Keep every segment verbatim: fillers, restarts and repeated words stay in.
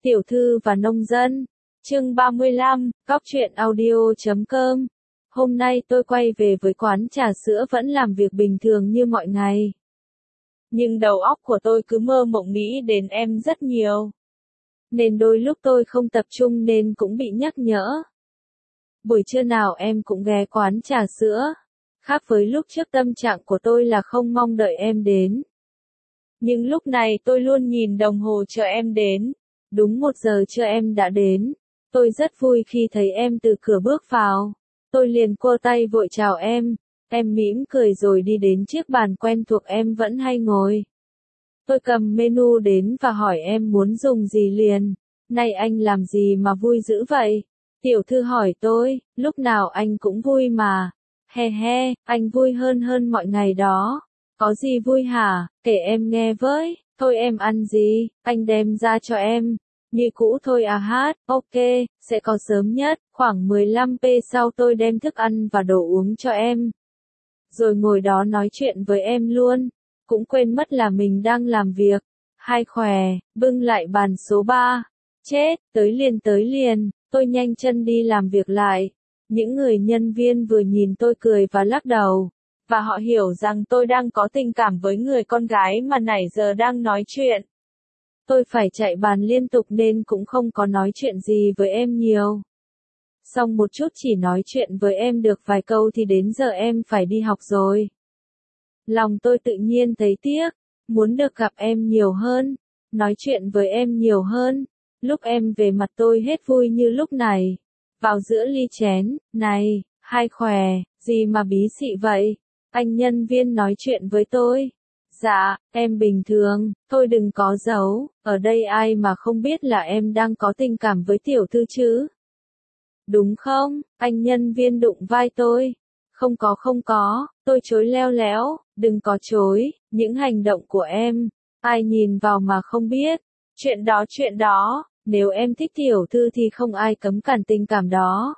Tiểu thư và nông dân. Chương ba mươi lăm, Cóc truyện audio chấm com. Hôm nay tôi quay về với quán trà sữa vẫn làm việc bình thường như mọi ngày. Nhưng đầu óc của tôi cứ mơ mộng nghĩ đến em rất nhiều. Nên đôi lúc tôi không tập trung nên cũng bị nhắc nhở. Buổi trưa nào em cũng ghé quán trà sữa. Khác với lúc trước tâm trạng của tôi là không mong đợi em đến. Nhưng lúc này tôi luôn nhìn đồng hồ chờ em đến. Đúng một giờ trưa em đã đến. Tôi rất vui khi thấy em từ cửa bước vào. Tôi liền quơ tay vội chào em. Em mỉm cười rồi đi đến chiếc bàn quen thuộc em vẫn hay ngồi. Tôi cầm menu đến và hỏi em muốn dùng gì liền. Nay anh làm gì mà vui dữ vậy? Tiểu thư hỏi tôi, lúc nào anh cũng vui mà. He he, anh vui hơn hơn mọi ngày đó. Có gì vui hả? Kể em nghe với. Thôi em ăn gì? Anh đem ra cho em. Như cũ thôi à hát, ok, sẽ có sớm nhất, khoảng mười lăm phút sau tôi đem thức ăn và đồ uống cho em. Rồi ngồi đó nói chuyện với em luôn, cũng quên mất là mình đang làm việc. Hai khỏe, bưng lại bàn số ba. Chết, tới liền tới liền, tôi nhanh chân đi làm việc lại. Những người nhân viên vừa nhìn tôi cười và lắc đầu. Và họ hiểu rằng tôi đang có tình cảm với người con gái mà nãy giờ đang nói chuyện. Tôi phải chạy bàn liên tục nên cũng không có nói chuyện gì với em nhiều. Xong một chút chỉ nói chuyện với em được vài câu thì đến giờ em phải đi học rồi. Lòng tôi tự nhiên thấy tiếc, muốn được gặp em nhiều hơn, nói chuyện với em nhiều hơn. Lúc em về mặt tôi hết vui như lúc này. Vào giữa ly chén, này, hai khỏe, gì mà bí xị vậy? Anh nhân viên nói chuyện với tôi. Dạ, em bình thường, thôi đừng có giấu, ở đây ai mà không biết là em đang có tình cảm với tiểu thư chứ? Đúng không? Anh nhân viên đụng vai tôi. Không có không có, tôi chối leo léo, đừng có chối, những hành động của em, ai nhìn vào mà không biết. Chuyện đó chuyện đó, nếu em thích tiểu thư thì không ai cấm cản tình cảm đó.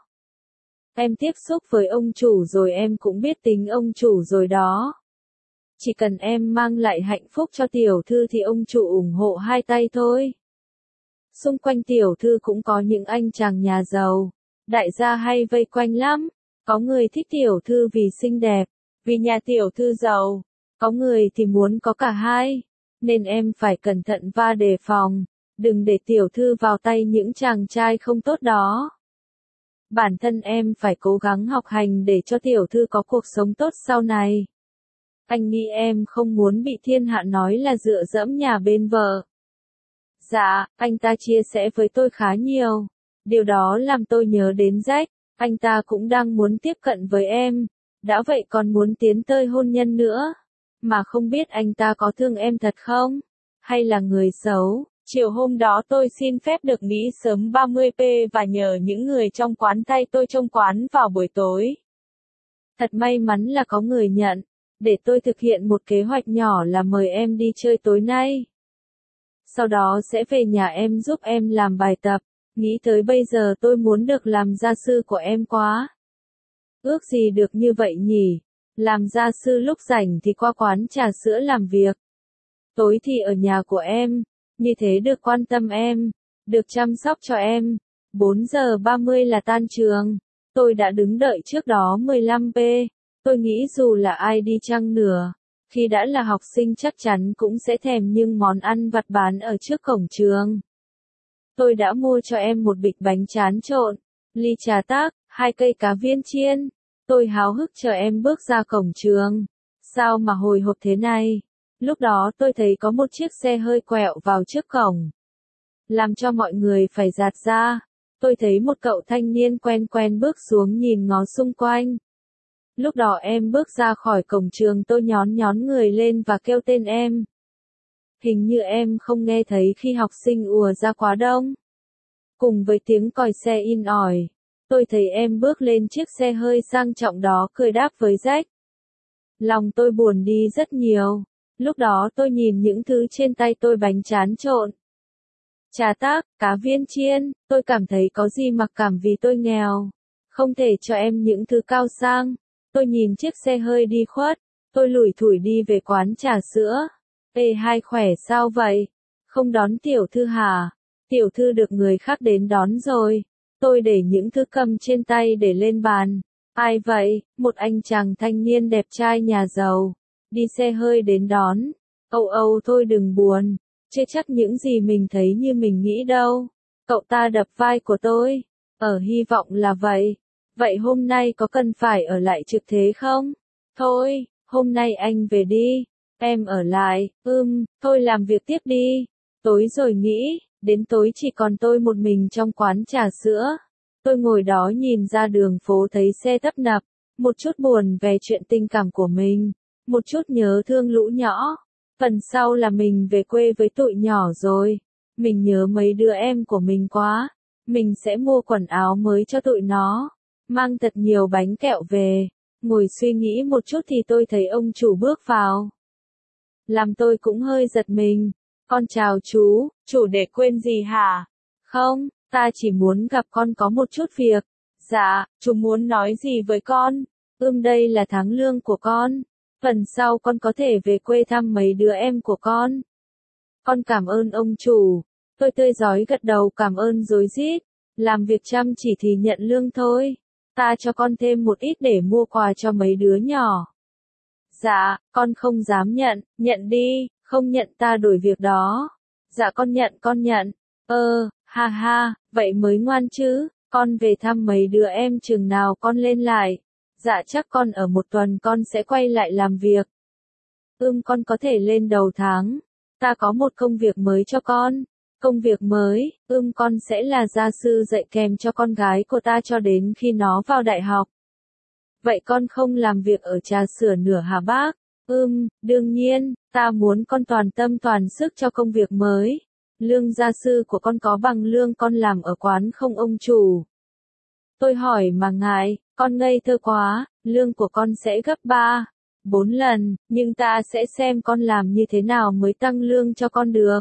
Em tiếp xúc với ông chủ rồi em cũng biết tính ông chủ rồi đó. Chỉ cần em mang lại hạnh phúc cho tiểu thư thì ông chủ ủng hộ hai tay thôi. Xung quanh tiểu thư cũng có những anh chàng nhà giàu. Đại gia hay vây quanh lắm. Có người thích tiểu thư vì xinh đẹp, vì nhà tiểu thư giàu. Có người thì muốn có cả hai. Nên em phải cẩn thận và đề phòng. Đừng để tiểu thư vào tay những chàng trai không tốt đó. Bản thân em phải cố gắng học hành để cho tiểu thư có cuộc sống tốt sau này. Anh nghĩ em không muốn bị thiên hạ nói là dựa dẫm nhà bên vợ. Dạ, anh ta chia sẻ với tôi khá nhiều. Điều đó làm tôi nhớ đến Jack. Anh ta cũng đang muốn tiếp cận với em. Đã vậy còn muốn tiến tới hôn nhân nữa. Mà không biết anh ta có thương em thật không? Hay là người xấu? Chiều hôm đó tôi xin phép được nghỉ sớm ba mươi phút và nhờ những người trong quán thay tôi trông quán vào buổi tối. Thật may mắn là có người nhận. Để tôi thực hiện một kế hoạch nhỏ là mời em đi chơi tối nay. Sau đó sẽ về nhà em giúp em làm bài tập. Nghĩ tới bây giờ tôi muốn được làm gia sư của em quá. Ước gì được như vậy nhỉ? Làm gia sư lúc rảnh thì qua quán trà sữa làm việc. Tối thì ở nhà của em. Như thế được quan tâm em. Được chăm sóc cho em. bốn giờ ba mươi là tan trường. Tôi đã đứng đợi trước đó mười lăm phút. Tôi nghĩ dù là ai đi chăng nữa, khi đã là học sinh chắc chắn cũng sẽ thèm những món ăn vặt bán ở trước cổng trường. Tôi đã mua cho em một bịch bánh tráng trộn, ly trà tắc, hai cây cá viên chiên. Tôi háo hức chờ em bước ra cổng trường. Sao mà hồi hộp thế này? Lúc đó tôi thấy có một chiếc xe hơi quẹo vào trước cổng. Làm cho mọi người phải dạt ra. Tôi thấy một cậu thanh niên quen quen bước xuống nhìn ngó xung quanh. Lúc đó em bước ra khỏi cổng trường tôi nhón nhón người lên và kêu tên em. Hình như em không nghe thấy khi học sinh ùa ra quá đông. Cùng với tiếng còi xe in ỏi, tôi thấy em bước lên chiếc xe hơi sang trọng đó cười đáp với Jack. Lòng tôi buồn đi rất nhiều. Lúc đó tôi nhìn những thứ trên tay tôi bánh tráng trộn, trà tắc, cá viên chiên, tôi cảm thấy có gì mặc cảm vì tôi nghèo. Không thể cho em những thứ cao sang. Tôi nhìn chiếc xe hơi đi khuất, tôi lủi thủi đi về quán trà sữa. Ê hai khỏe sao vậy? Không đón tiểu thư hả? Tiểu thư được người khác đến đón rồi. Tôi để những thứ cầm trên tay để lên bàn. Ai vậy? Một anh chàng thanh niên đẹp trai nhà giàu. Đi xe hơi đến đón. Âu Âu thôi đừng buồn. Chứ chắc những gì mình thấy như mình nghĩ đâu. Cậu ta đập vai của tôi. Ở hy vọng là vậy. Vậy hôm nay có cần phải ở lại trực thế không? Thôi, hôm nay anh về đi. Em ở lại, ưm, thôi làm việc tiếp đi. Tối rồi nghĩ, đến tối chỉ còn tôi một mình trong quán trà sữa. Tôi ngồi đó nhìn ra đường phố thấy xe tấp nập, một chút buồn về chuyện tình cảm của mình, một chút nhớ thương lũ nhỏ. Phần sau là mình về quê với tụi nhỏ rồi. Mình nhớ mấy đứa em của mình quá. Mình sẽ mua quần áo mới cho tụi nó. Mang thật nhiều bánh kẹo về. Ngồi suy nghĩ một chút thì tôi thấy ông chủ bước vào. Làm tôi cũng hơi giật mình. Con chào chú, chủ để quên gì hả? Không, ta chỉ muốn gặp con có một chút việc. Dạ, chú muốn nói gì với con? Ưm đây là tháng lương của con. Phần sau con có thể về quê thăm mấy đứa em của con. Con cảm ơn ông chủ. Tôi tươi rói gật đầu cảm ơn rối rít. Làm việc chăm chỉ thì nhận lương thôi. Ta cho con thêm một ít để mua quà cho mấy đứa nhỏ. Dạ, con không dám nhận, nhận đi, không nhận ta đổi việc đó. Dạ con nhận con nhận. Ơ, ha ha, vậy mới ngoan chứ, con về thăm mấy đứa em chừng nào con lên lại. Dạ chắc con ở một tuần con sẽ quay lại làm việc. Ưm con có thể lên đầu tháng. Ta có một công việc mới cho con. Công việc mới, ưm con sẽ là gia sư dạy kèm cho con gái của ta cho đến khi nó vào đại học. Vậy con không làm việc ở trà sữa nữa hả bác? Ưm, đương nhiên, ta muốn con toàn tâm toàn sức cho công việc mới. Lương gia sư của con có bằng lương con làm ở quán không ông chủ? Tôi hỏi mà ngại, con ngây thơ quá, lương của con sẽ gấp ba, bốn lần, nhưng ta sẽ xem con làm như thế nào mới tăng lương cho con được.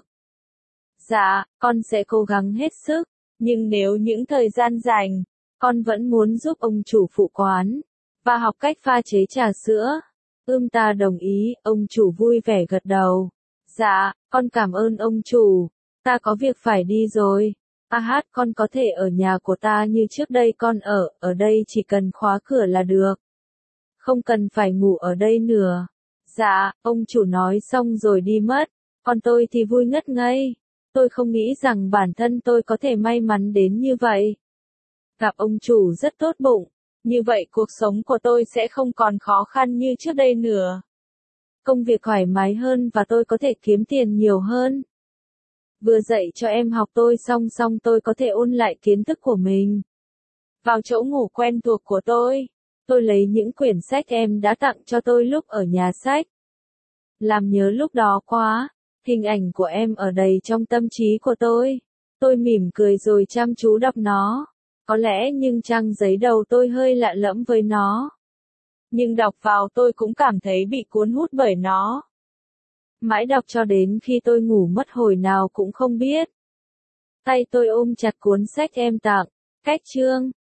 Dạ, con sẽ cố gắng hết sức, nhưng nếu những thời gian rảnh, con vẫn muốn giúp ông chủ phụ quán, và học cách pha chế trà sữa. Ưm ta đồng ý, ông chủ vui vẻ gật đầu. Dạ, con cảm ơn ông chủ, ta có việc phải đi rồi. A hát con có thể ở nhà của ta như trước đây con ở, ở đây chỉ cần khóa cửa là được. Không cần phải ngủ ở đây nữa. Dạ, ông chủ nói xong rồi đi mất, còn tôi thì vui ngất ngây. Tôi không nghĩ rằng bản thân tôi có thể may mắn đến như vậy. Gặp ông chủ rất tốt bụng, như vậy cuộc sống của tôi sẽ không còn khó khăn như trước đây nữa. Công việc thoải mái hơn và tôi có thể kiếm tiền nhiều hơn. Vừa dạy cho em học tôi song song tôi có thể ôn lại kiến thức của mình. Vào chỗ ngủ quen thuộc của tôi, tôi lấy những quyển sách em đã tặng cho tôi lúc ở nhà sách. Làm nhớ lúc đó quá, hình ảnh của em ở đầy trong tâm trí của tôi. Tôi mỉm cười rồi chăm chú đọc nó. Có lẽ nhưng trang giấy đầu tôi hơi lạ lẫm với nó. Nhưng đọc vào tôi cũng cảm thấy bị cuốn hút bởi nó. Mãi đọc cho đến khi tôi ngủ mất hồi nào cũng không biết. Tay tôi ôm chặt cuốn sách em tặng, cách chương.